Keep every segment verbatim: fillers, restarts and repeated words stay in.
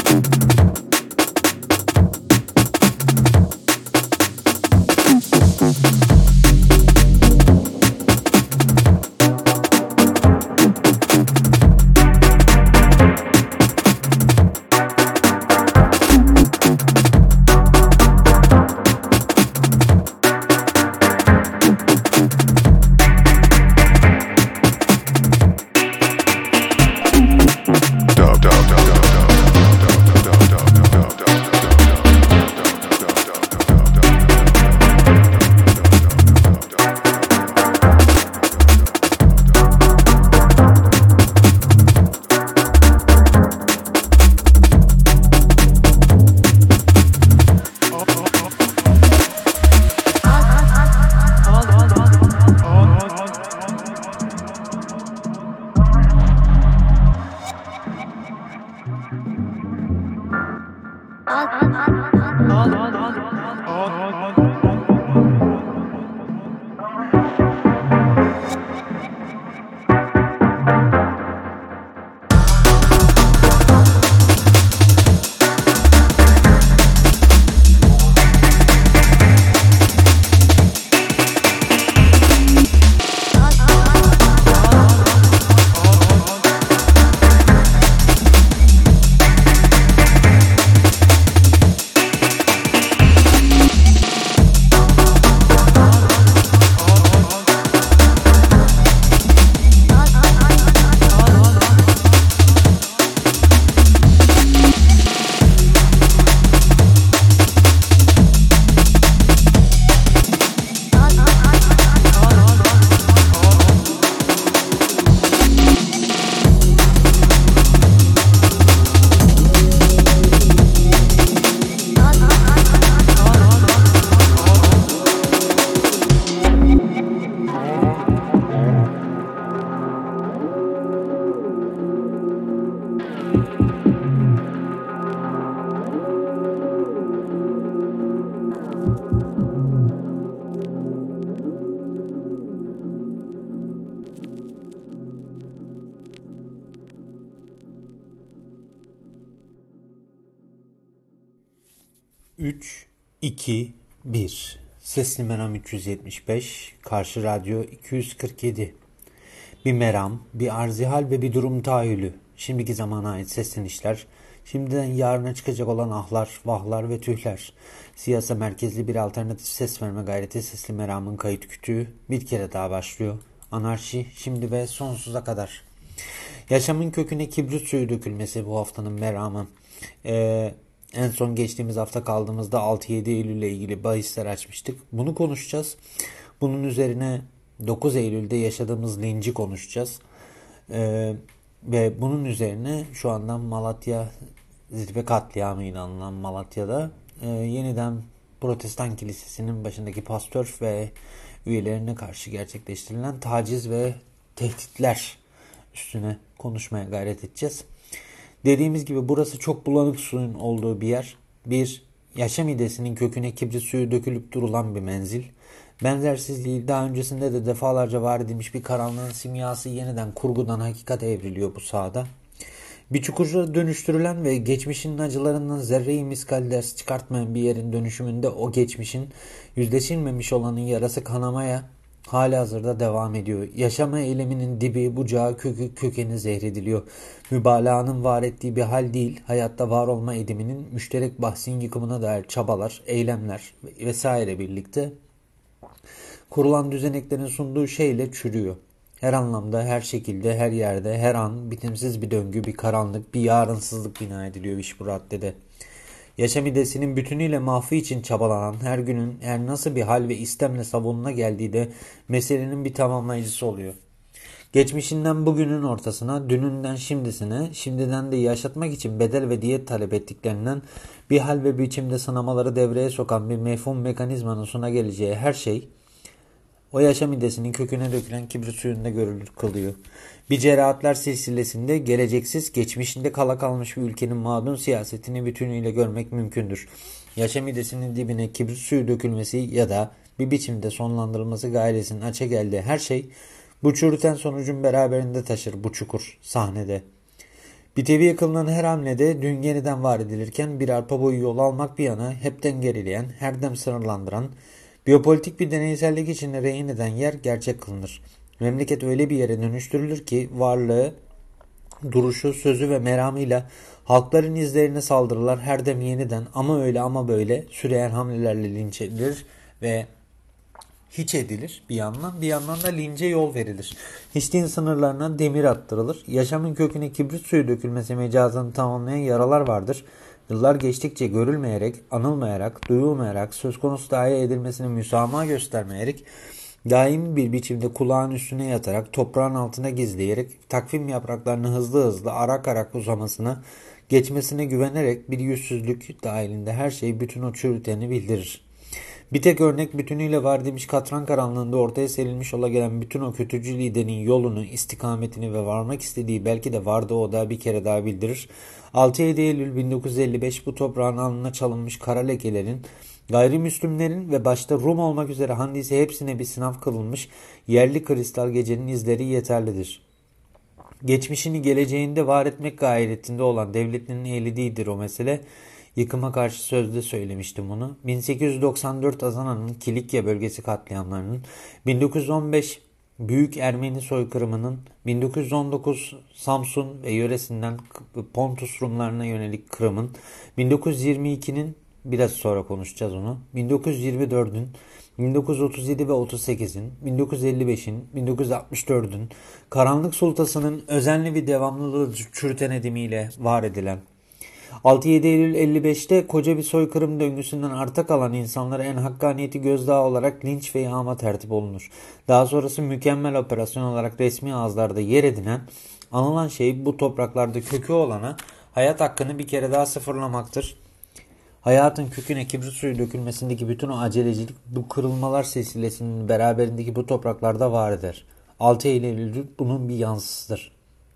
üç, iki, bir. Sesli Meram üç yüz yetmiş beş, Karşı Radyo iki yüz kırk yedi. Bir meram, bir arzihal ve bir durum tahayyülü. Şimdiki zamana ait seslenişler, şimdiden yarına çıkacak olan ahlar, vahlar ve tühler. Siyasa merkezli bir alternatif ses verme gayreti Sesli Meram'ın kayıt kütüğü bir kere daha başlıyor. Anarşi, şimdi ve sonsuza kadar. Yaşamın köküne kibrit suyu dökülmesi bu haftanın meramı. Eee... En son geçtiğimiz hafta kaldığımızda altı yedi Eylül ile ilgili bahisler açmıştık. Bunu konuşacağız. Bunun üzerine dokuz Eylül'de yaşadığımız linci konuşacağız. Ee, ve bunun üzerine şu andan Malatya zirve katliamı inanılan Malatya'da e, yeniden Protestan Kilisesi'nin başındaki pastör ve üyelerine karşı gerçekleştirilen taciz ve tehditler üstüne konuşmaya gayret edeceğiz. Dediğimiz gibi burası çok bulanık suyun olduğu bir yer. Bir yaşam idesinin köküne kibrit suyu dökülüp durulan bir menzil. Benzersizliği daha öncesinde de defalarca var edilmiş bir karanlığın simyası yeniden kurgudan hakikate evriliyor bu sahada. Bir çukurda dönüştürülen ve geçmişin acılarından zerre-i miskal ders çıkartmayan bir yerin dönüşümünde o geçmişin yüzleşilmemiş olanın yarası kanamaya halihazırda devam ediyor. Yaşama eyleminin dibi, bucağı, kökü, kökeni zehrediliyor. Mübalağanın var ettiği bir hal değil, hayatta var olma ediminin müşterek bahsin yıkımına dair çabalar, eylemler vesaire birlikte kurulan düzeneklerin sunduğu şeyle çürüyor. Her anlamda, her şekilde, her yerde, her an bitimsiz bir döngü, bir karanlık, bir yarınsızlık bina ediliyor iş bu raddede. Yaşam idesinin bütünüyle mahfi için çabalanan her günün her nasıl bir hal ve istemle savununa geldiği de meselenin bir tamamlayıcısı oluyor. Geçmişinden bugünün ortasına, dününden şimdisine, şimdiden de yaşatmak için bedel ve diyet talep ettiklerinden bir hal ve biçimde sınamaları devreye sokan bir mefhum mekanizmanın sona geleceği her şey, o yaşam idesinin köküne dökülen kibrit suyunda görülür kılıyor. Bir cerahatler silsilesinde geleceksiz, geçmişinde kala kalmış bir ülkenin mağdun siyasetini bütünüyle görmek mümkündür. Yaşam idesinin dibine kibrit suyu dökülmesi ya da bir biçimde sonlandırılması gayresinin açığa geldiği her şey, bu çürüten sonucun beraberinde taşır bu çukur sahnede. Biteviye kılınan her hamlede dün yeniden var edilirken bir arpa boyu yol almak bir yana hepten gerileyen, her dem sınırlandıran, biyopolitik bir deneysellik içinde rehin eden yer gerçek kılınır. Memleket öyle bir yere dönüştürülür ki varlığı, duruşu, sözü ve meramıyla halkların izlerine saldırılar her dem yeniden ama öyle ama böyle süreyen hamlelerle linç edilir ve hiç edilir bir yandan. Bir yandan da lince yol verilir. Hiçliğin sınırlarına demir attırılır. Yaşamın köküne kibrit suyu dökülmesi mecazını tamamlayan yaralar vardır. Yıllar geçtikçe görülmeyerek, anılmayarak, duyulmayarak, söz konusu dahi edilmesine müsamaha göstermeyerek, daimi bir biçimde kulağın üstüne yatarak, toprağın altına gizleyerek, takvim yapraklarını hızlı hızlı arak arak uzamasına, geçmesine güvenerek bir yüzsüzlük dahilinde her şeyi bütün o çürüteni bildirir. Bir tek örnek bütünüyle var demiş katran karanlığında ortaya serilmiş ola gelen bütün o kötücül liderin yolunu, istikametini ve varmak istediği belki de vardı o da bir kere daha bildirir. altı yedi Eylül bin dokuz yüz elli beş bu toprağın alnına çalınmış kara lekelerin, gayrimüslimlerin ve başta Rum olmak üzere handisi hepsine bir sınav kılınmış yerli kristal gecenin izleri yeterlidir. Geçmişini geleceğinde var etmek gayretinde olan devletinin eli değildir o mesele. Yıkıma karşı sözde söylemiştim bunu. bin sekiz yüz doksan dört Adana'nın Kilikya bölgesi katliamlarının, bin dokuz yüz on beş Büyük Ermeni soykırımının, bin dokuz yüz on dokuz Samsun ve yöresinden Pontus Rumlarına yönelik Kırım'ın, bin dokuz yüz yirmi ikinin biraz sonra konuşacağız onu, bin dokuz yüz yirmi dördün, bin dokuz yüz otuz yedi ve otuz sekizin, bin dokuz yüz elli beşin, bin dokuz yüz altmış dördün, Karanlık Sultası'nın özenli bir devamlılığı çürüten edimiyle var edilen, altı yedi Eylül elli beşte koca bir soykırım döngüsünden arta kalan insanlara en hakkaniyeti gözdağı olarak linç ve yağma tertip olunur. Daha sonrası mükemmel operasyon olarak resmi ağızlarda yer edinen, anılan şey bu topraklarda kökü olana hayat hakkını bir kere daha sıfırlamaktır. Hayatın köküne kibrit suyu dökülmesindeki bütün o acelecilik bu kırılmalar silsilesinin beraberindeki bu topraklarda var eder. altı Eylül bunun bir yansısıdır.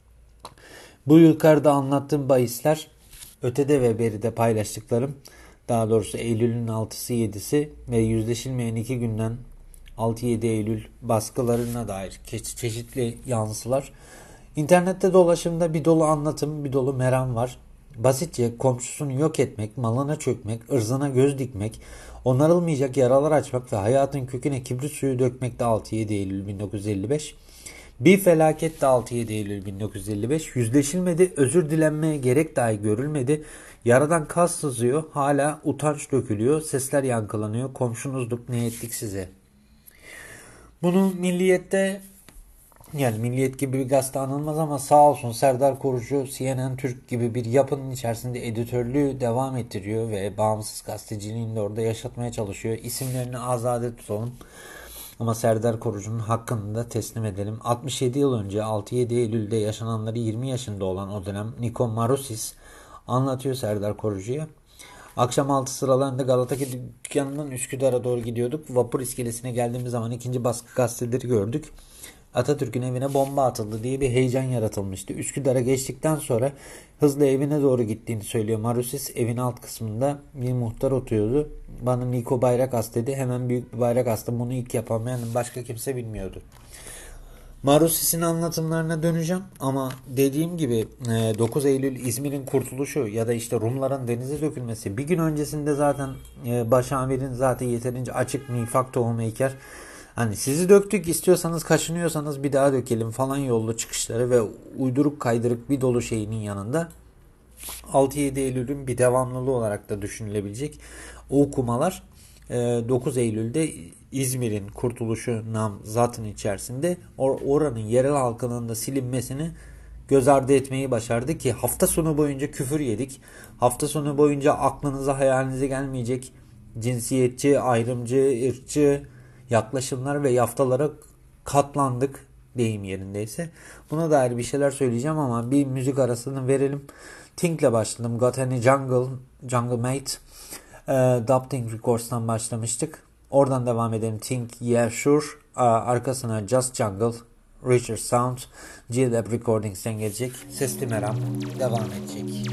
Bu yukarıda anlattığım bahisler ötede ve beride paylaştıklarım, daha doğrusu Eylül'ün altısı yedisi ve yüzleşilmeyen iki günden altı yedi Eylül baskılarına dair çeşitli yansılar. İnternette dolaşımda bir dolu anlatım, bir dolu meram var. Basitçe komşusunu yok etmek, malına çökmek, ırzına göz dikmek, onarılmayacak yaralar açmak ve hayatın köküne kibrit suyu dökmek de altı yedi Eylül bin dokuz yüz elli beş. Bir felaket de altı yedi Eylül bin dokuz yüz elli beş. Yüzleşilmedi, özür dilenmeye gerek dahi görülmedi. Yaradan kas sızıyor, hala utanç dökülüyor, sesler yankılanıyor. Komşunuzduk, ne ettik size? Bunu Milliyet'te, yani Milliyet gibi bir gazete anılmaz ama sağ olsun Serdar Korucu C N N Türk gibi bir yapının içerisinde editörlüğü devam ettiriyor ve bağımsız gazeteciliğini de orada yaşatmaya çalışıyor. İsimlerini azade tutalım. Ama Serdar Korucu'nun hakkını da teslim edelim. altmış yedi yıl önce altı yedi Eylül'de yaşananları yirmi yaşında olan o dönem Niko Marusis anlatıyor Serdar Korucu'ya. Akşam altı sıralarında Galata dükkanından Üsküdar'a doğru gidiyorduk. Vapur iskelesine geldiğimiz zaman ikinci baskı gazeteleri gördük. Atatürk'ün evine bomba atıldı diye bir heyecan yaratılmıştı. Üsküdar'a geçtikten sonra hızla evine doğru gittiğini söylüyor Marusis. Evin alt kısmında bir muhtar oturuyordu. Bana Niko bayrak as dedi. Hemen büyük bir bayrak astım. Bunu ilk yapan yani başka kimse bilmiyordu. Marusis'in anlatımlarına döneceğim ama dediğim gibi dokuz Eylül İzmir'in kurtuluşu ya da işte Rumların denize dökülmesi, bir gün öncesinde zaten başamirin zaten yeterince açık nifak tohumu eker. Hani sizi döktük, istiyorsanız kaşınıyorsanız bir daha dökelim falan yollu çıkışları ve uyduruk kaydırık bir dolu şeyinin yanında altı yedi Eylül'ün bir devamlılığı olarak da düşünülebilecek o okumalar dokuz Eylül'de İzmir'in kurtuluşu nam zatın içerisinde or- oranın yerel halkının da silinmesini göz ardı etmeyi başardı ki hafta sonu boyunca küfür yedik. Hafta sonu boyunca aklınıza hayalinize gelmeyecek cinsiyetçi, ayrımcı, ırkçı yaklaşımlar ve yaftalara katlandık deyim yerindeyse. Buna dair bir şeyler söyleyeceğim ama bir müzik arasını verelim. Think'le başladım. Got Any Jungle, Jungle Mate. E, Dubting Records'tan başlamıştık. Oradan devam edelim. Think, Yeah Sure. E, arkasına Just Jungle, Richer Sound, G-Lab Recordings'ten gelecek. Sesli Meram devam edecek.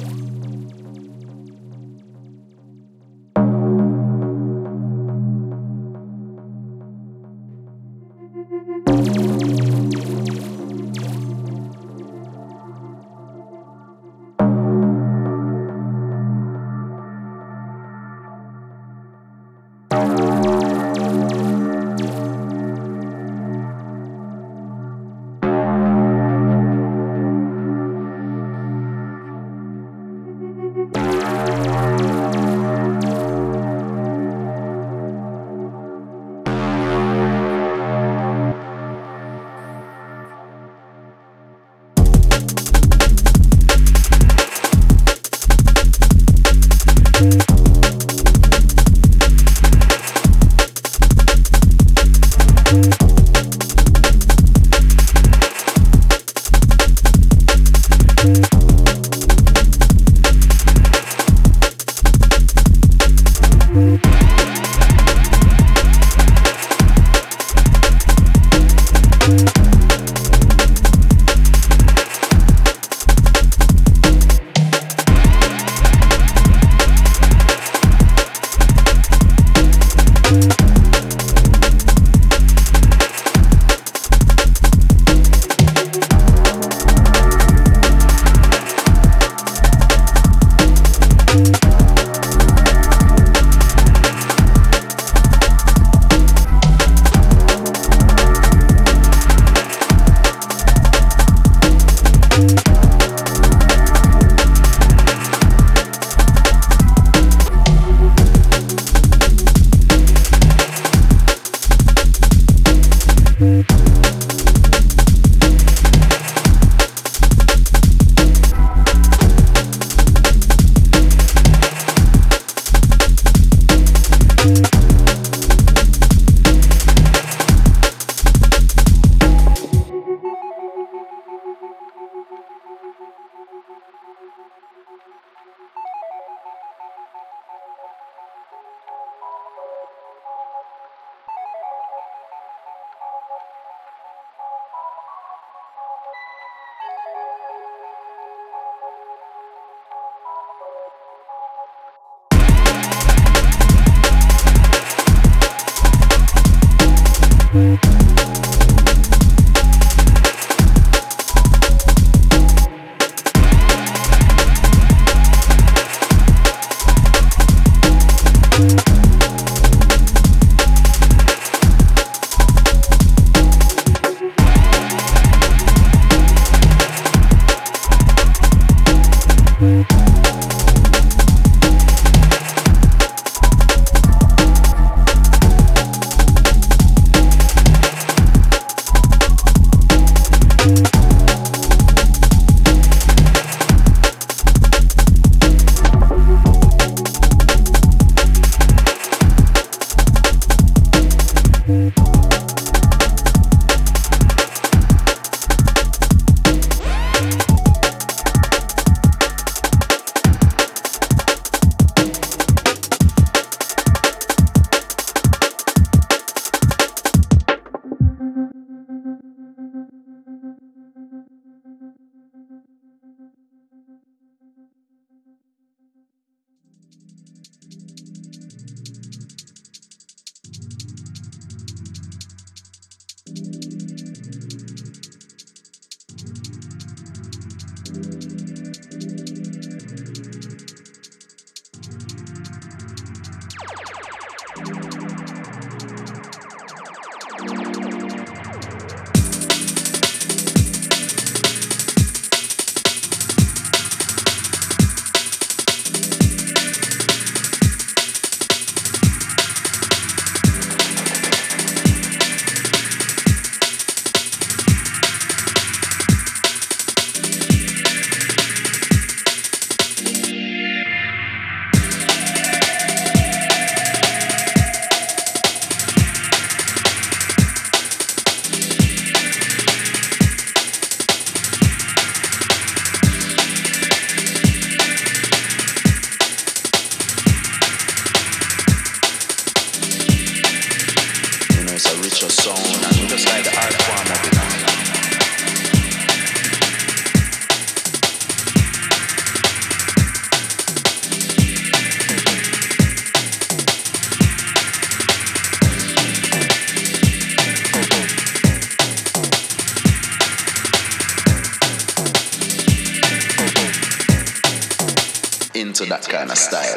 into that kind of style.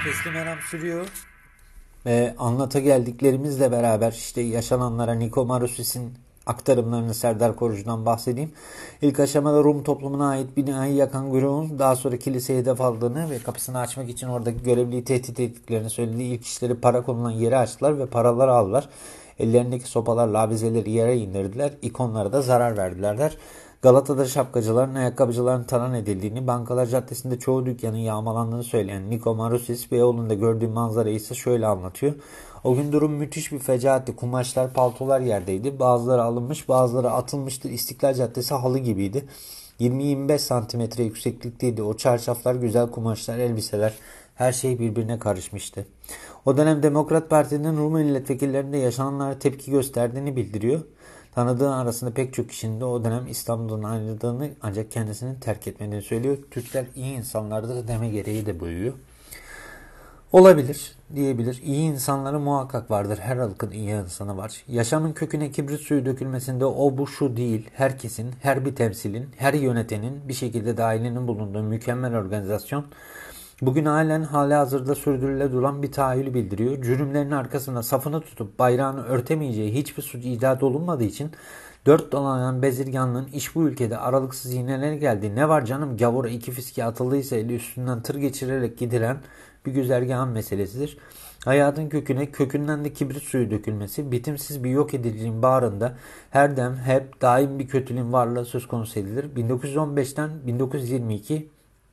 Teslim Eram sürüyor. Ve anlata geldiklerimizle beraber işte yaşananlara Niko Marusis'in aktarımlarını Serdar Korucu'dan bahsedeyim. İlk aşamada Rum toplumuna ait binayı yakan grubun daha sonra kiliseye hedef aldığını ve kapısını açmak için oradaki görevliyi tehdit ettiklerini söylediği ilk işleri para konulan yeri açtılar ve paraları aldılar. Ellerindeki sopalarla avizeleri yere indirdiler. İkonlara da zarar verdiler. Galata'da şapkacıların, ayakkabıcıların talan edildiğini, Bankalar Caddesi'nde çoğu dükkanın yağmalandığını söyleyen Niko Marusis, Beyoğlu'nda gördüğü manzarayı ise şöyle anlatıyor. O gün durum müthiş bir fecaatti. Kumaşlar, paltolar yerdeydi. Bazıları alınmış, bazıları atılmıştı. İstiklal Caddesi halı gibiydi. yirmi yirmi beş santimetre yükseklikteydi. O çarşaflar, güzel kumaşlar, elbiseler, her şey birbirine karışmıştı. O dönem Demokrat Parti'nin Rum milletvekillerinde yaşananlara tepki gösterdiğini bildiriyor. Tanıdığı arasında pek çok kişinin de o dönem İstanbul'dan ayrıldığını ancak kendisini terk etmediğini söylüyor. Türkler iyi insanlardır deme gereği de buyuruyor. Olabilir, diyebilir. İyi insanları muhakkak vardır. Her halkın iyi insanı var. Yaşamın köküne kibrit suyu dökülmesinde o bu şu değil. Herkesin, her bir temsilin, her yönetenin bir şekilde dahilinin bulunduğu mükemmel organizasyon bugün halen halihazırda sürdürüle duran bir tahayyülü bildiriyor. Cürümlerin arkasında safını tutup bayrağını örtemeyeceği hiçbir suç icat olunmadığı için dört dolanan bezirganlığın iş bu ülkede aralıksız iğneleri geldi. Ne var canım, gavura iki fiske atıldıysa eli üstünden tır geçirerek gidilen bir güzergahın meselesidir. Hayatın köküne, kökünden de kibrit suyu dökülmesi, bitimsiz bir yok ediciliğin bağrında her dem, hep, daim bir kötülüğün varlığı söz konusu edilir. bin dokuz yüz on beşten bin dokuz yüz yirmi iki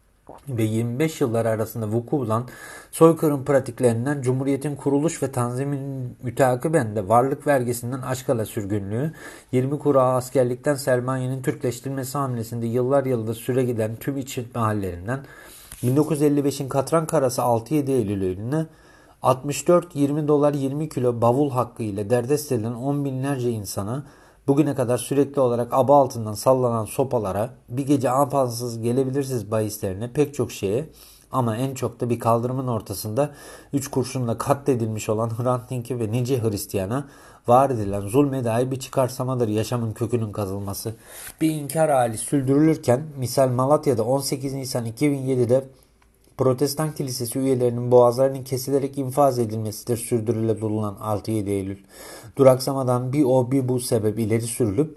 ve yirmi beş yılları arasında vuku bulan soykırım pratiklerinden Cumhuriyet'in kuruluş ve tanzimin müteakiben de varlık vergisinden Aşkala sürgünlüğü, yirmi kurağı askerlikten sermayenin Türkleştirilmesi hamlesinde yıllar yıldır süre giden tüm işletme hallerinden, bin dokuz yüz elli beşin Katran Karası altı yedi Eylül'üne altmış dört yirmi dolar yirmi kilo bavul hakkı ile derdest edilen on binlerce insana, bugüne kadar sürekli olarak aba altından sallanan sopalara, bir gece apansız gelebilirsiniz bahislerine, pek çok şeye ama en çok da bir kaldırımın ortasında üç kurşunla katledilmiş olan Hrant Dink'e ve nice Hristiyana var edilen zulme dair bir çıkarsamadır yaşamın kökünün kazılması. Bir inkar hali sürdürülürken misal Malatya'da on sekiz Nisan iki bin yedide Protestan Kilisesi üyelerinin boğazlarının kesilerek infaz edilmesidir sürdürüle bulunan altı yedi Eylül. Duraksamadan bir o bir bu sebep ileri sürülüp,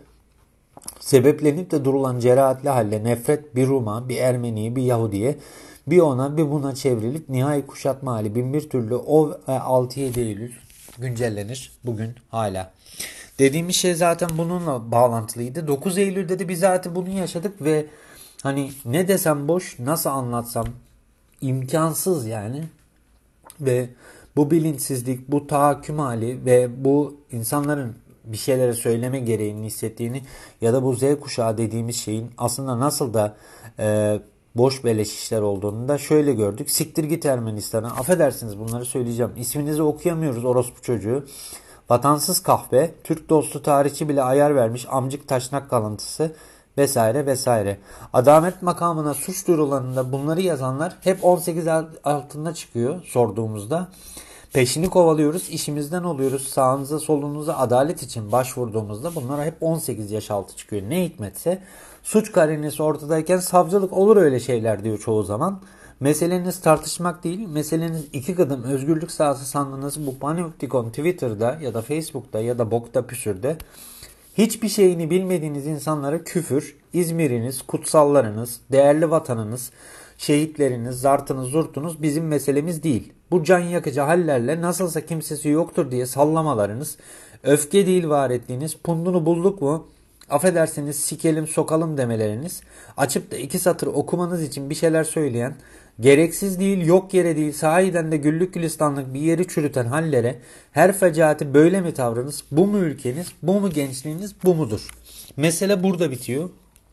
sebeplenip de durulan cerahatli halle nefret bir Rum'a, bir Ermeni'ye, bir Yahudi'ye, bir ona bir buna çevrilip nihai kuşatma hali bin bir türlü o altı yedi Eylül güncellenir bugün hala. Dediğimiz şey zaten bununla bağlantılıydı. dokuz Eylül'de de biz zaten bunu yaşadık ve hani ne desem boş, nasıl anlatsam imkansız yani. Ve bu bilinçsizlik, bu tahakküm hali ve bu insanların bir şeylere söyleme gereğini hissettiğini ya da bu Z kuşağı dediğimiz şeyin aslında nasıl da e, boş beleş işler olduğunu da şöyle gördük. Siktir git Ermenistan'a. Affedersiniz, bunları söyleyeceğim. İsminizi okuyamıyoruz orospu çocuğu. Vatansız kahve, Türk dostu tarihçi bile ayar vermiş amcık taşnak kalıntısı vesaire vesaire. Adalet makamına suç duyurularında bunları yazanlar hep on sekiz altında çıkıyor sorduğumuzda. Peşini kovalıyoruz, işimizden oluyoruz. Sağınıza solunuza adalet için başvurduğumuzda bunlara hep on sekiz yaş altı çıkıyor. Ne hikmetse suç karinesi ortadayken savcılık olur öyle şeyler diyor çoğu zaman. Meseleniz tartışmak değil, meseleniz iki kadın özgürlük sahası sandığınız bu panoptikon Twitter'da ya da Facebook'ta ya da bokta püsürde hiçbir şeyini bilmediğiniz insanlara küfür, İzmir'iniz, kutsallarınız, değerli vatanınız, şehitleriniz, zartınız, zurtunuz bizim meselemiz değil. Bu can yakıcı hallerle nasılsa kimsesi yoktur diye sallamalarınız, öfke değil var ettiğiniz, pundunu bulduk mu, affedersiniz sikelim sokalım demeleriniz, açıp da iki satır okumanız için bir şeyler söyleyen, gereksiz değil, yok yere değil, sahiden de güllük gülistanlık bir yeri çürüten hallere her fecaati böyle mi tavrınız, bu mu ülkeniz, bu mu gençliğiniz, bu mudur? Mesele burada bitiyor.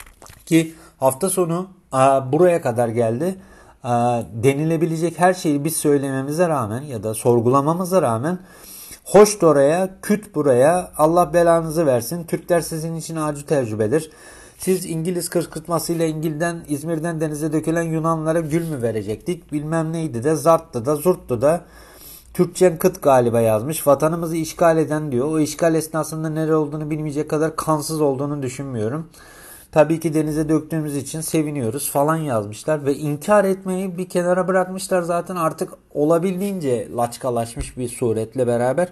Ki hafta sonu a, buraya kadar geldi. A, denilebilecek her şeyi biz söylememize rağmen ya da sorgulamamıza rağmen hoş oraya, küt buraya, Allah belanızı versin. Türkler sizin için acı tecrübedir. Siz İngiliz kışkırtmasıyla İngil'den, İzmir'den denize dökülen Yunanlara gül mü verecektik? Bilmem neydi de, zarttı da, zurttu da. Türkçen kıt galiba yazmış. Vatanımızı işgal eden diyor. O işgal esnasında nere olduğunu bilmeyecek kadar kansız olduğunu düşünmüyorum. Tabii ki denize döktüğümüz için seviniyoruz falan yazmışlar ve inkar etmeyi bir kenara bırakmışlar. Zaten artık olabildiğince laçkalaşmış bir suretle beraber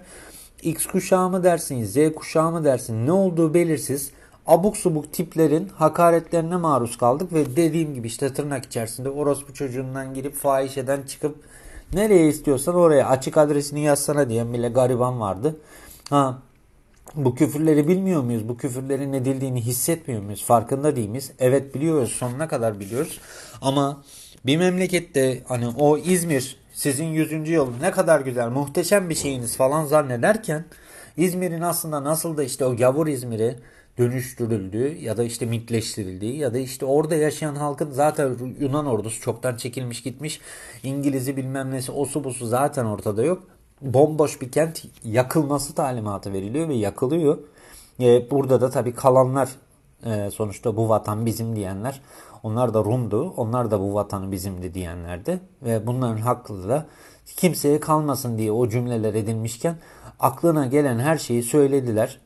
X kuşağı mı dersin, Z kuşağı mı dersin, ne olduğu belirsiz abuk subuk tiplerin hakaretlerine maruz kaldık ve dediğim gibi işte tırnak içerisinde orospu çocuğundan girip fahişeden çıkıp nereye istiyorsan oraya açık adresini yazsana diyen bile gariban vardı. Ha, bu küfürleri bilmiyor muyuz? Bu küfürlerin edildiğini hissetmiyor muyuz? Farkında değil miyiz? Evet biliyoruz, sonuna kadar biliyoruz. Ama bir memlekette hani o İzmir sizin yüzüncü yıl ne kadar güzel, muhteşem bir şeyiniz falan zannederken İzmir'in aslında nasıl da işte o gavur İzmir'e dönüştürüldüğü ya da işte mitleştirildiği ya da işte orada yaşayan halkın zaten Yunan ordusu çoktan çekilmiş gitmiş. İngiliz'i bilmem nesi osu busu zaten ortada yok. Bomboş bir kent yakılması talimatı veriliyor ve yakılıyor. Ee, burada da tabii kalanlar e, sonuçta bu vatan bizim diyenler. Onlar da Rum'du. Onlar da bu vatanı bizimdi diyenlerdi. Ve bunların hakkı da kimseye kalmasın diye o cümleler edilmişken aklına gelen her şeyi söylediler.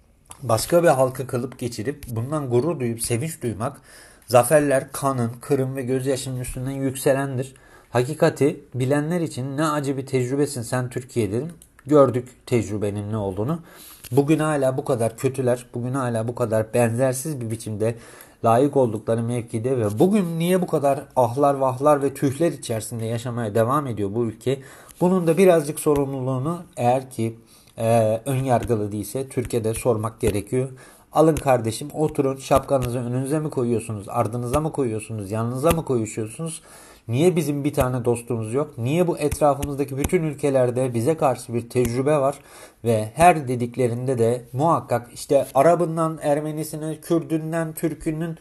Başka bir halkı kılıp geçirip bundan gurur duyup sevinç duymak, zaferler kanın, kırın ve gözyaşının üstünden yükselendir. Hakikati bilenler için ne acı bir tecrübesin sen Türkiye dedim. Gördük tecrübenin ne olduğunu. Bugün hala bu kadar kötüler, bugün hala bu kadar benzersiz bir biçimde layık oldukları mevkide ve bugün niye bu kadar ahlar vahlar ve tühler içerisinde yaşamaya devam ediyor bu ülke? Bunun da birazcık sorumluluğunu eğer ki e, ön yargılı değilse Türkiye'de sormak gerekiyor. Alın kardeşim, oturun, şapkanızı önünüze mi koyuyorsunuz, ardınıza mı koyuyorsunuz, yanınıza mı koyuşuyorsunuz? Niye bizim bir tane dostumuz yok? Niye bu etrafımızdaki bütün ülkelerde bize karşı bir tecrübe var? Ve her dediklerinde de muhakkak işte Arabından Ermenisine, Kürdünden Türk'ünün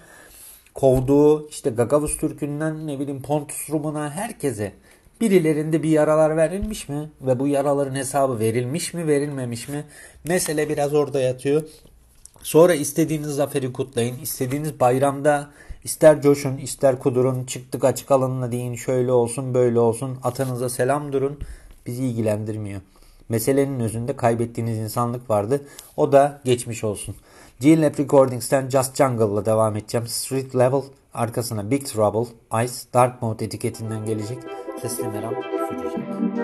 kovduğu, işte Gagavuz Türk'ünden ne bileyim Pontus Rum'una herkese birilerinde bir yaralar verilmiş mi? Ve bu yaraların hesabı verilmiş mi, verilmemiş mi? Mesele biraz orada yatıyor. Sonra istediğiniz zaferi kutlayın, istediğiniz bayramda İster coşun, ister kudurun, çıktık açık alanına deyin, şöyle olsun, böyle olsun, atanıza selam durun, bizi ilgilendirmiyor. Meselenin özünde kaybettiğiniz insanlık vardı, o da geçmiş olsun. G-Lab Recordings'ten Just Jungle'la devam edeceğim. Street Level, arkasına Big Trouble, Ice, Dark Mode etiketinden gelecek. Sesli meram sürecek.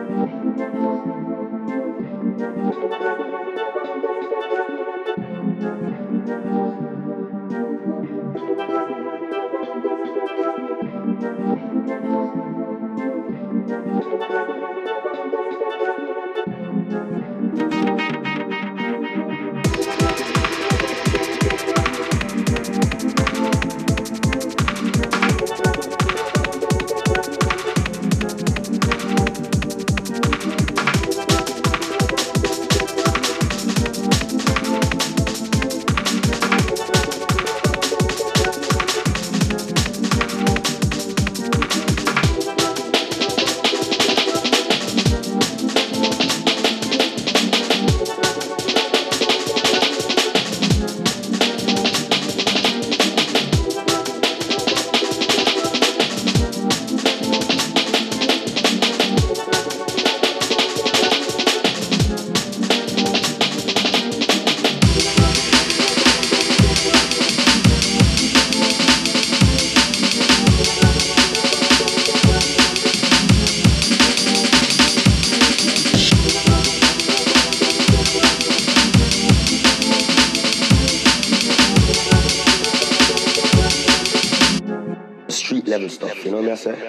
Street level stuff, you know what I'm saying?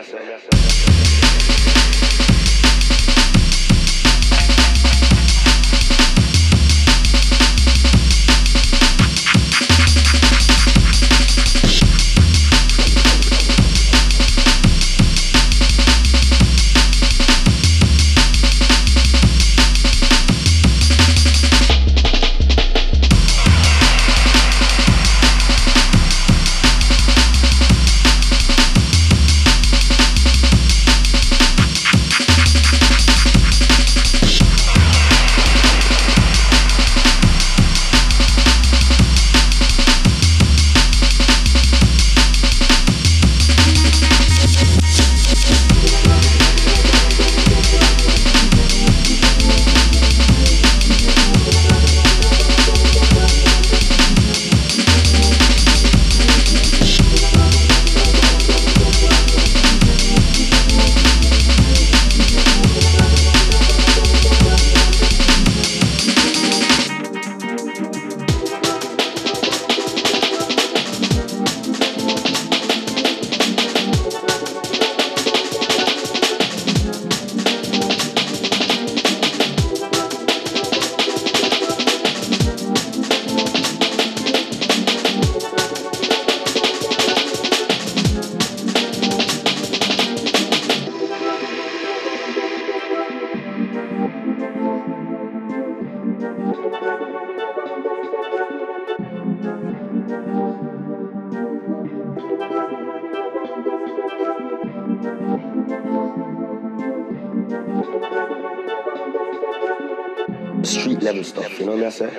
street level stuff, you know what I say?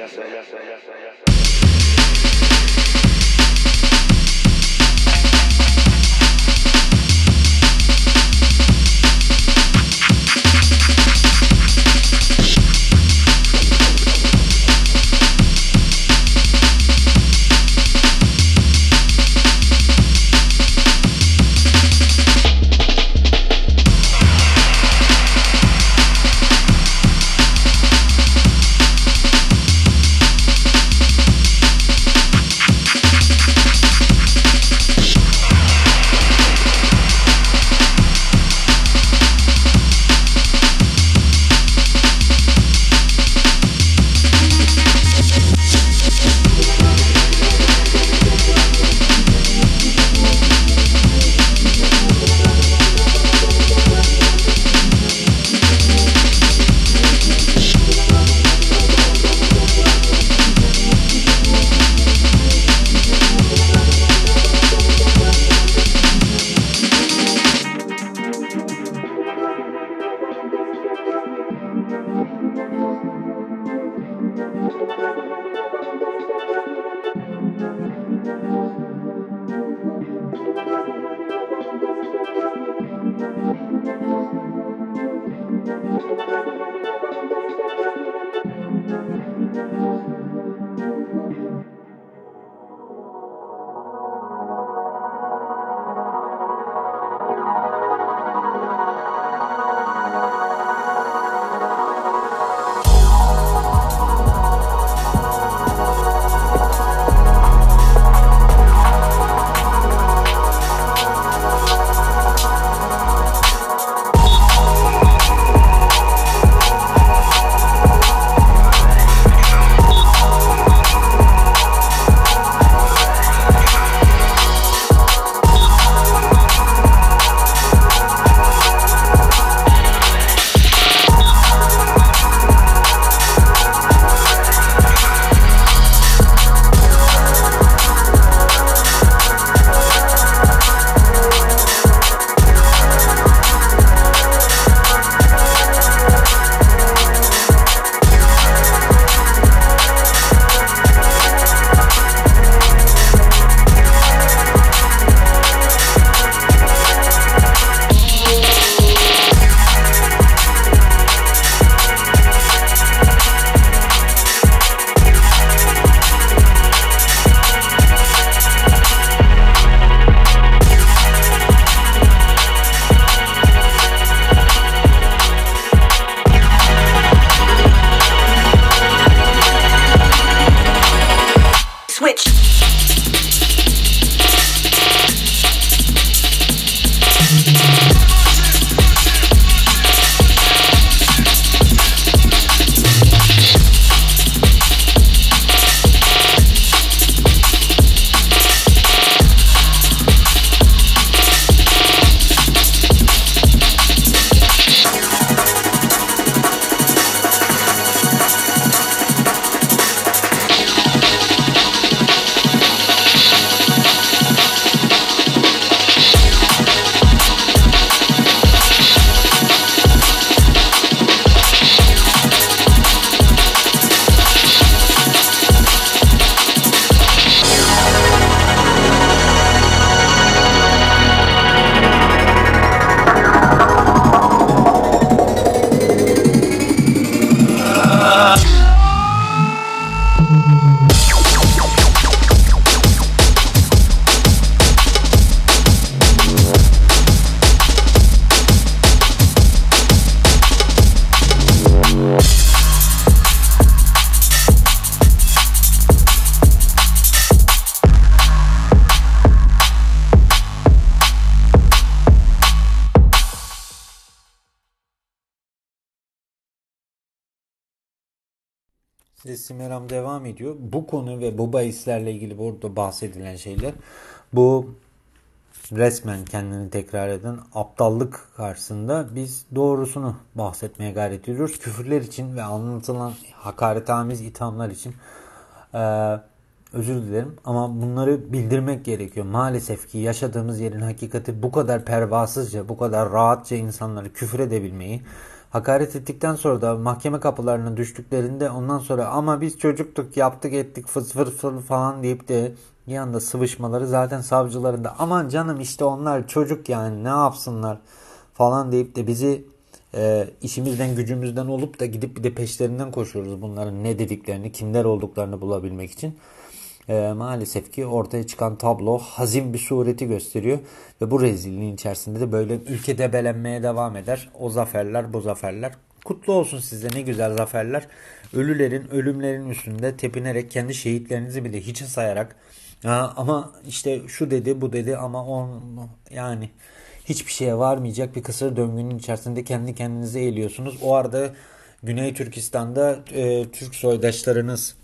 Sesli Meram devam ediyor. Bu konu ve bu bahislerle ilgili burada bahsedilen şeyler, bu resmen kendini tekrar eden aptallık karşısında biz doğrusunu bahsetmeye gayret ediyoruz. Küfürler için ve anlatılan hakaretamiz ithamlar için ee, özür dilerim ama bunları bildirmek gerekiyor. Maalesef ki yaşadığımız yerin hakikati bu kadar pervasızca, bu kadar rahatça insanları küfür edebilmeyi, Hakaret ettikten sonra da mahkeme kapılarına düştüklerinde ondan sonra ama biz çocuktuk yaptık ettik fıs fır fır falan deyip de bir anda sıvışmaları zaten savcıların da aman canım işte onlar çocuk yani ne yapsınlar falan deyip de bizi e, işimizden gücümüzden olup da gidip bir de peşlerinden koşuyoruz bunların ne dediklerini kimler olduklarını bulabilmek için. E, maalesef ki ortaya çıkan tablo hazin bir sureti gösteriyor ve bu rezilliğin içerisinde de böyle ülke debelenmeye devam eder. O zaferler bu zaferler. Kutlu olsun size ne güzel zaferler. Ölülerin ölümlerin üstünde tepinerek kendi şehitlerinizi bile hiçe sayarak ha, ama işte şu dedi bu dedi ama on yani hiçbir şeye varmayacak bir kısır döngünün içerisinde kendi kendinize eğiliyorsunuz. O arada Güney Türkistan'da e, Türk soydaşlarınız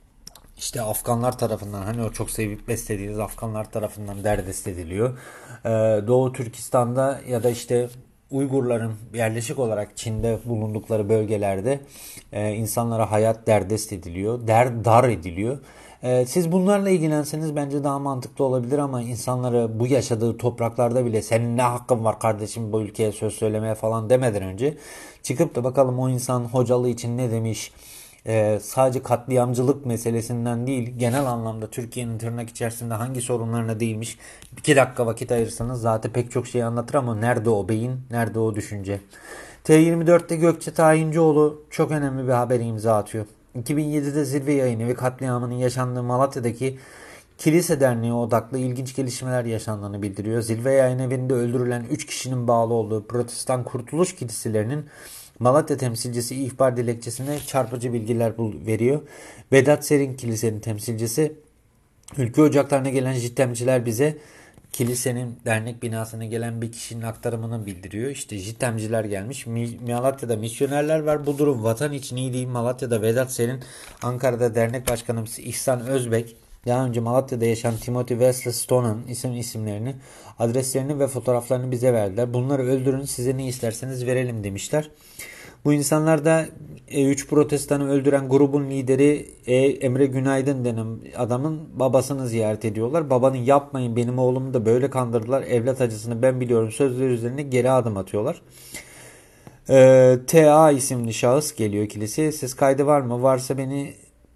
İşte Afganlar tarafından hani o çok sevip beslediğiniz Afganlar tarafından derdest ediliyor. Ee, Doğu Türkistan'da ya da işte Uygurların yerleşik olarak Çin'de bulundukları bölgelerde e, insanlara hayat derdest ediliyor. Der, dar ediliyor. Ee, siz bunlarla ilgilenseniz bence daha mantıklı olabilir ama insanlara bu yaşadığı topraklarda bile senin ne hakkın var kardeşim bu ülkeye söz söylemeye falan demeden önce çıkıp da bakalım o insan Hocalı için ne demiş. Ee, sadece katliamcılık meselesinden değil genel anlamda Türkiye'nin tırnak içerisinde hangi sorunlarına değilmiş iki dakika vakit ayırsanız zaten pek çok şey anlatır ama nerede o beyin nerede o düşünce. T yirmi dörtte Gökçe Tayincioğlu çok önemli bir haberi imza atıyor. iki bin yedide zirve yayını ve katliamının yaşandığı Malatya'daki Kilise Derneği odaklı ilginç gelişmeler yaşandığını bildiriyor. Zirve yayın evinde öldürülen üç kişinin bağlı olduğu Protestan Kurtuluş Kiliselerinin Malatya temsilcisi ihbar dilekçesine çarpıcı bilgiler veriyor. Vedat Serin kilisenin temsilcisi ülke ocaklarına gelen JITEM'ciler bize kilisenin dernek binasına gelen bir kişinin aktarımını bildiriyor. İşte JITEM'ciler gelmiş. Malatya'da misyonerler var. Bu durum vatan için iyi değil. Malatya'da Vedat Serin, Ankara'da dernek başkanı İhsan Özbek, daha önce Malatya'da yaşayan Timothy Wesley Stone'un isim isimlerini, adreslerini ve fotoğraflarını bize verdiler. Bunları öldürün size ne isterseniz verelim demişler. Bu insanlar da E üç protestanı öldüren grubun lideri Emre Günaydın denen adamın babasını ziyaret ediyorlar. Babanın yapmayın benim oğlumu da böyle kandırdılar. Evlat acısını ben biliyorum sözleri üzerine geri adım atıyorlar. Ee, T A isimli şahıs geliyor kiliseye. Ses kaydı var mı? Varsa beni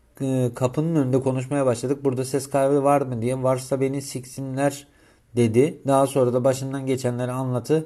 kapının önünde konuşmaya başladık. Burada ses kaydı var mı diye. Varsa beni siksinler dedi. Daha sonra da başından geçenleri anlatı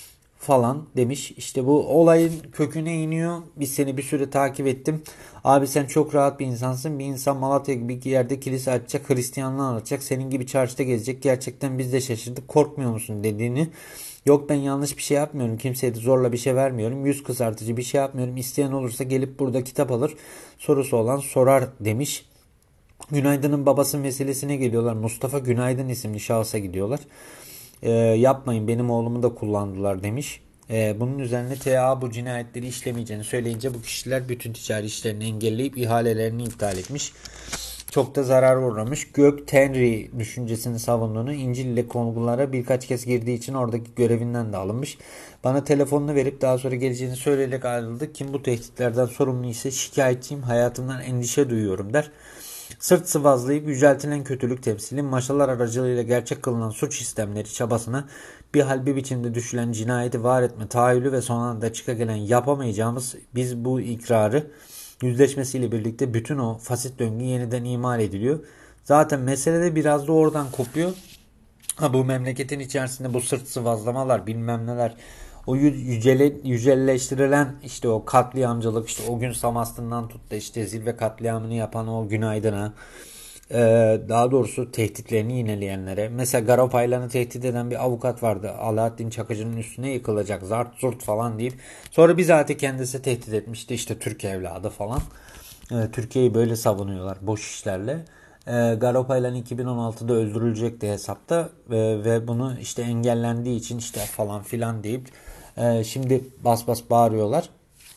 falan demiş. İşte bu olayın köküne iniyor. Biz seni bir süre takip ettim. Abi sen çok rahat bir insansın. Bir insan Malatya gibi bir yerde kilise açacak. Hristiyanlığı anlatacak. Senin gibi çarşıda gezecek. Gerçekten biz de şaşırdık. Korkmuyor musun dediğini. Yok ben yanlış bir şey yapmıyorum. Kimseye de zorla bir şey vermiyorum. Yüz kızartıcı bir şey yapmıyorum. İsteyen olursa gelip burada kitap alır. Sorusu olan sorar demiş. Günaydın'ın babası meselesine geliyorlar. Mustafa Günaydın isimli şahısa gidiyorlar. E, yapmayın benim oğlumu da kullandılar demiş. E, bunun üzerine T A bu cinayetleri işlemeyeceğini söyleyince bu kişiler bütün ticari işlerini engelleyip ihalelerini iptal etmiş. Çok da zarar uğramış. Gök Tenri düşüncesini savunduğunu, İncil ile konulara birkaç kez girdiği için oradaki görevinden de alınmış. Bana telefonunu verip daha sonra geleceğini söyleyerek ayrıldı. Kim bu tehditlerden sorumlu ise şikayetçiyim, hayatımdan endişe duyuyorum der. Sırt sıvazlayıp yüceltilen kötülük temsili, maşalar aracılığıyla gerçek kılınan suç sistemleri çabasına bir hal bir biçimde düşülen cinayeti var etme tahayyülü ve son anda çıkagelen yapamayacağımız biz bu ikrarı yüzleşmesiyle birlikte bütün o fasit döngü yeniden imal ediliyor. Zaten mesele de biraz da oradan kopuyor. Ha, bu memleketin içerisinde bu sırt sıvazlamalar bilmem neler o yücele, yücelleştirilen işte o katliamcılık işte o gün Samast'ından tut da işte zirve katliamını yapan o Günaydın'a e, daha doğrusu tehditlerini yineleyenlere mesela Garopaylan'ı tehdit eden bir avukat vardı. Alaaddin Çakıcı'nın üstüne yıkılacak zart zurt falan deyip sonra bizatihi kendisi tehdit etmişti işte Türk evladı falan. E, Türkiye'yi böyle savunuyorlar boş işlerle. E, Garopaylan iki bin on altıda öldürülecekti hesapta e, ve bunu işte engellendiği için işte falan filan deyip e, şimdi bas bas bağırıyorlar.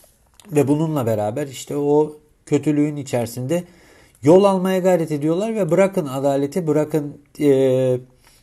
Ve bununla beraber işte o kötülüğün içerisinde yol almaya gayret ediyorlar ve bırakın adaleti bırakın e,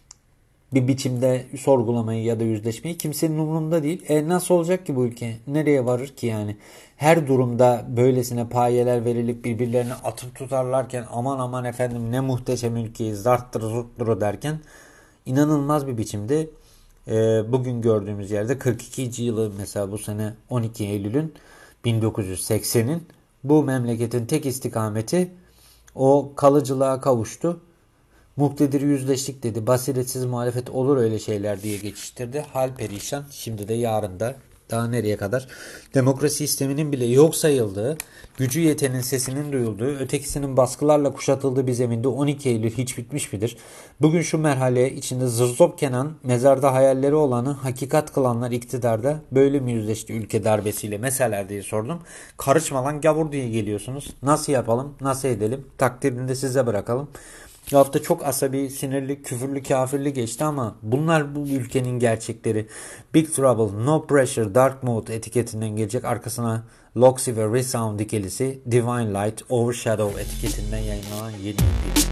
bir biçimde sorgulamayı ya da yüzleşmeyi kimsenin umurunda değil. E nasıl olacak ki bu ülke? Nereye varır ki yani? Her durumda böylesine payeler verilip birbirlerine atıp tutarlarken aman aman efendim ne muhteşem ülkeyi zarttır zurtturu derken inanılmaz bir biçimde e, bugün gördüğümüz yerde kırk ikinci yılı, mesela bu sene on iki Eylül'ün bin dokuz yüz seksenin bu memleketin tek istikameti o kalıcılığa kavuştu. Muktedir yüzleştik dedi. Basiretsiz muhalefet olur öyle şeyler diye geçiştirdi. Hal perişan. Şimdi de yarın da daha nereye kadar? Demokrasi sisteminin bile yok sayıldığı, gücü yetenin sesinin duyulduğu, ötekisinin baskılarla kuşatıldığı bir zeminde on iki Eylül hiç bitmiş midir? Bugün şu merhale içinde zırzop Kenan, mezarda hayalleri olanı hakikat kılanlar iktidarda, böyle mi yüzleşti ülke darbesiyle mesela diye sordum. Karışma lan gavur diye geliyorsunuz. Nasıl yapalım? Nasıl edelim? Takdirini de size bırakalım. Hafta çok asabi, sinirli, küfürlü, kafirli geçti ama bunlar bu ülkenin gerçekleri. Big Trouble, No Pressure, Dark Mode etiketinden gelecek, arkasına Loxy ve Resound ikilisi Divine Light, Overshadow etiketinden yayınlanan yeni bir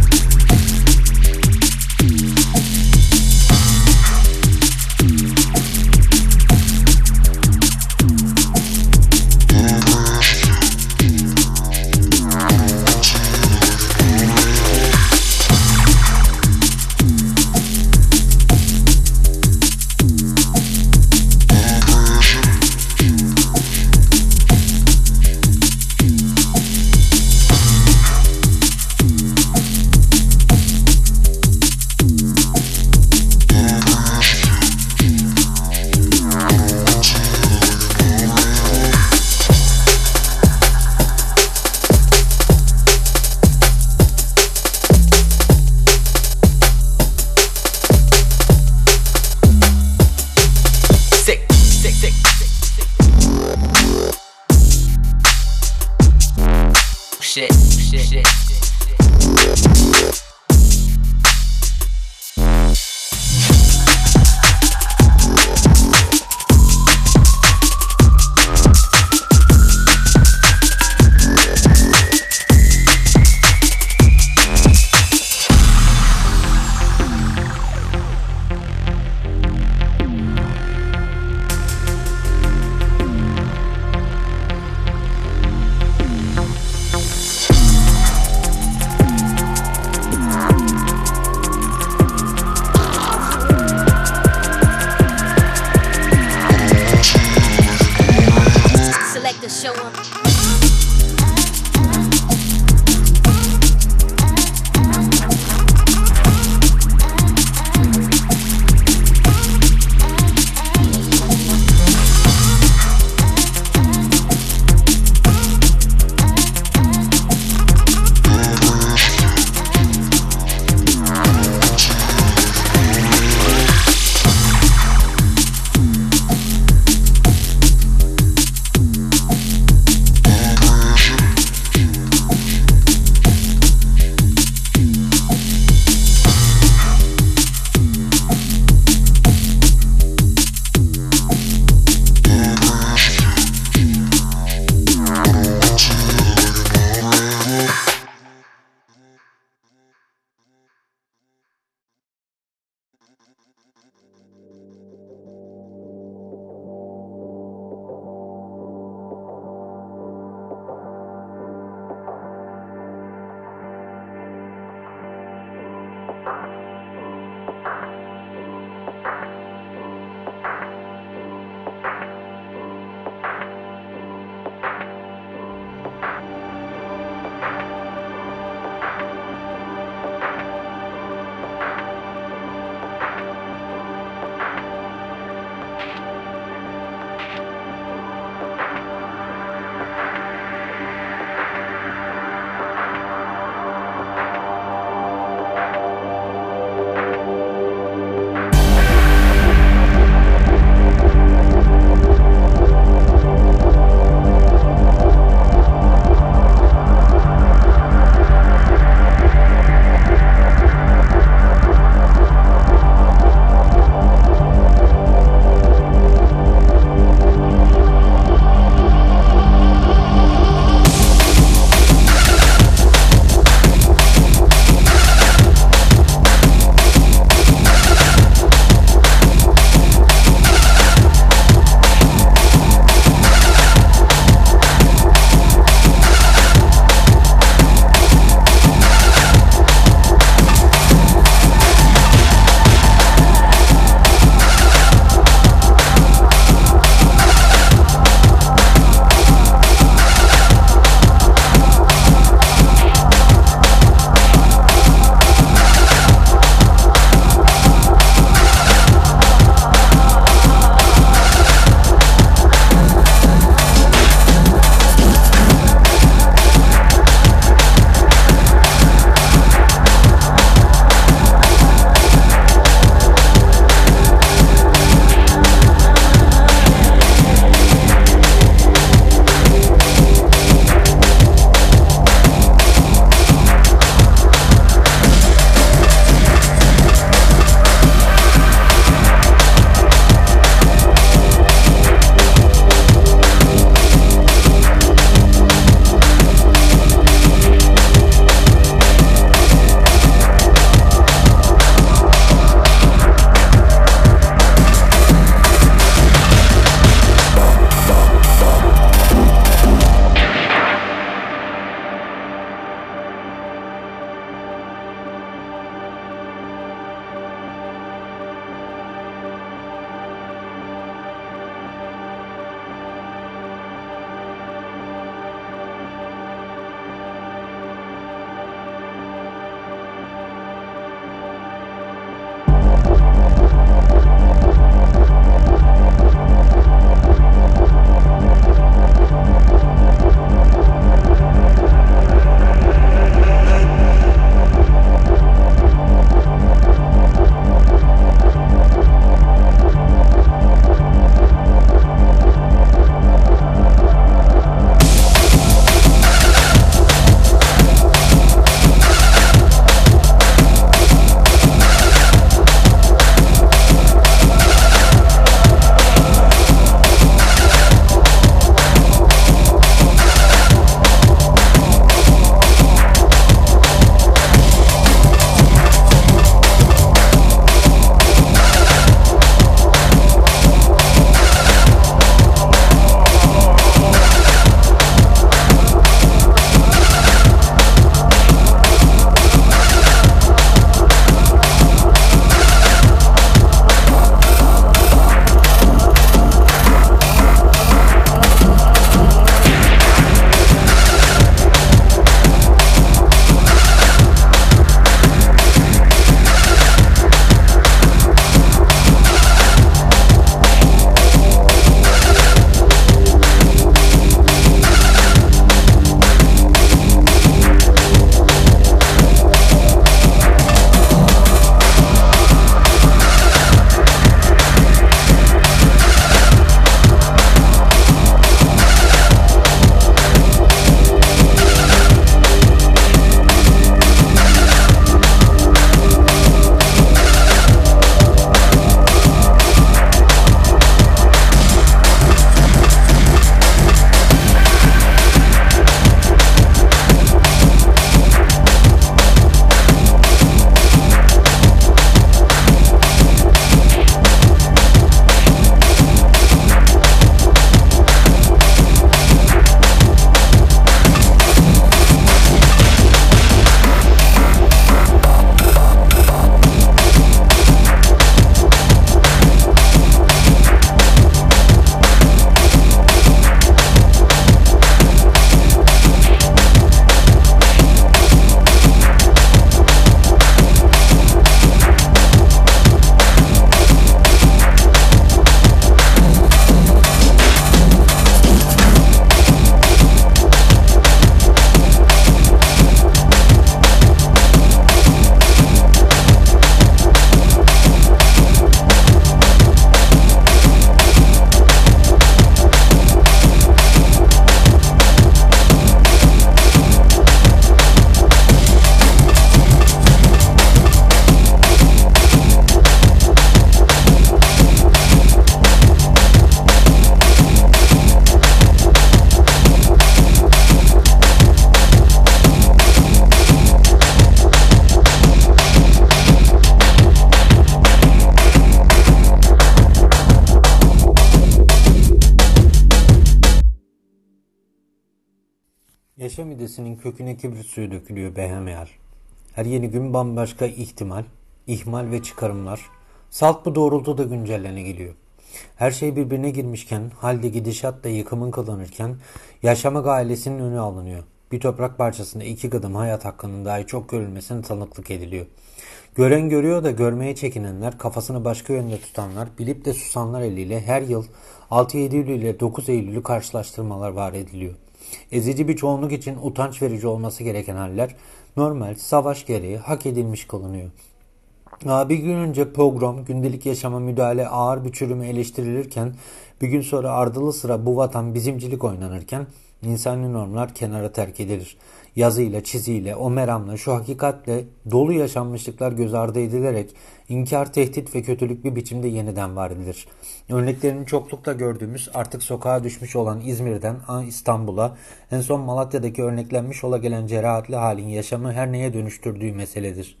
Yaşam midesinin köküne kibrit suyu dökülüyor behemeyal. Her yeni gün bambaşka ihtimal, ihmal ve çıkarımlar, salt bu doğrultuda güncellene geliyor. Her şey birbirine girmişken, halde gidişat da yıkımın kazanırken, yaşamak ailesinin önü alınıyor. Bir toprak parçasında iki gıdım hayat hakkının dahi çok görülmesine tanıklık ediliyor. Gören görüyor da görmeye çekinenler, kafasını başka yönde tutanlar, bilip de susanlar eliyle her yıl altı yedi Eylül ile dokuz Eylül'ü karşılaştırmalar var ediliyor. Ezici bir çoğunluk için utanç verici olması gereken haller normal, savaş gereği hak edilmiş kılınıyor. Bir gün önce pogrom, gündelik yaşama müdahale, ağır bir çürüme eleştirilirken, bir gün sonra ardılı sıra bu vatan bizimcilik oynanırken, insani normlar kenara terk edilir. Yazıyla, çiziyle, o meramla, şu hakikatle dolu yaşanmışlıklar göz ardı edilerek, inkar, tehdit ve kötülük bir biçimde yeniden var edilir. Örneklerini çoklukla gördüğümüz, artık sokağa düşmüş olan İzmir'den İstanbul'a, en son Malatya'daki örneklenmiş ola gelen cerahatli halin yaşamı her neye dönüştürdüğü meseledir.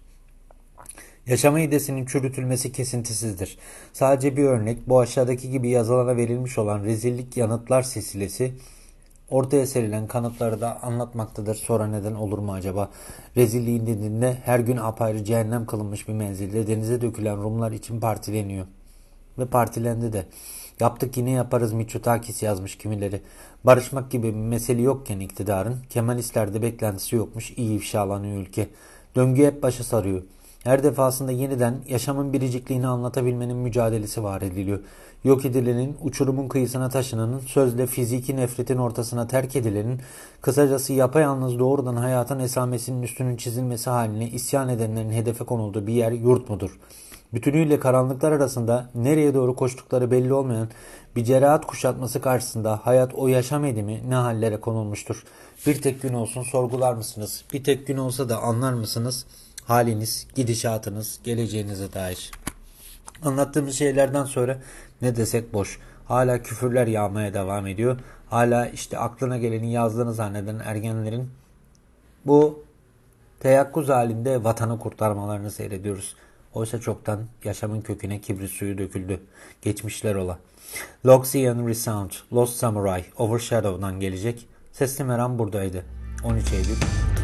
Yaşama idesinin çürütülmesi kesintisizdir. Sadece bir örnek, bu aşağıdaki gibi yazılana verilmiş olan rezillik yanıtlar silsilesi, ortaya serilen kanıtları da anlatmaktadır. Sonra neden olur mu acaba? Rezilliğin dediğinde her gün apayrı cehennem kılınmış bir menzilde denize dökülen Rumlar için partileniyor. Ve partilendi de. Yaptık yine yaparız Mitsotakis yazmış kimileri. Barışmak gibi bir mesele yokken iktidarın, Kemalistlerde beklentisi yokmuş, iyi ifşalanıyor ülke. Döngü hep başa sarıyor. Her defasında yeniden yaşamın biricikliğini anlatabilmenin mücadelesi var ediliyor. Yok edilenin, uçurumun kıyısına taşınanın, sözle fiziki nefretin ortasına terk edilenin, kısacası yapayalnız doğrudan hayatın esamesinin üstünün çizilmesi haline isyan edenlerin hedefe konulduğu bir yer yurt mudur? Bütünüyle karanlıklar arasında nereye doğru koştukları belli olmayan bir cerahat kuşatması karşısında hayat o yaşam edimi ne hallere konulmuştur? Bir tek gün olsun sorgular mısınız? Bir tek gün olsa da anlar mısınız? Haliniz, gidişatınız, geleceğinize dair. Anlattığımız şeylerden sonra ne desek boş. Hala küfürler yağmaya devam ediyor. Hala işte aklına geleni yazdığını zanneden ergenlerin bu teyakkuz halinde vatanı kurtarmalarını seyrediyoruz. Oysa çoktan yaşamın köküne kibrit suyu döküldü. Geçmişler ola. Loxian Resound, Lost Samurai, Overshadow'dan gelecek. Sesli Meram buradaydı. on üç Eylül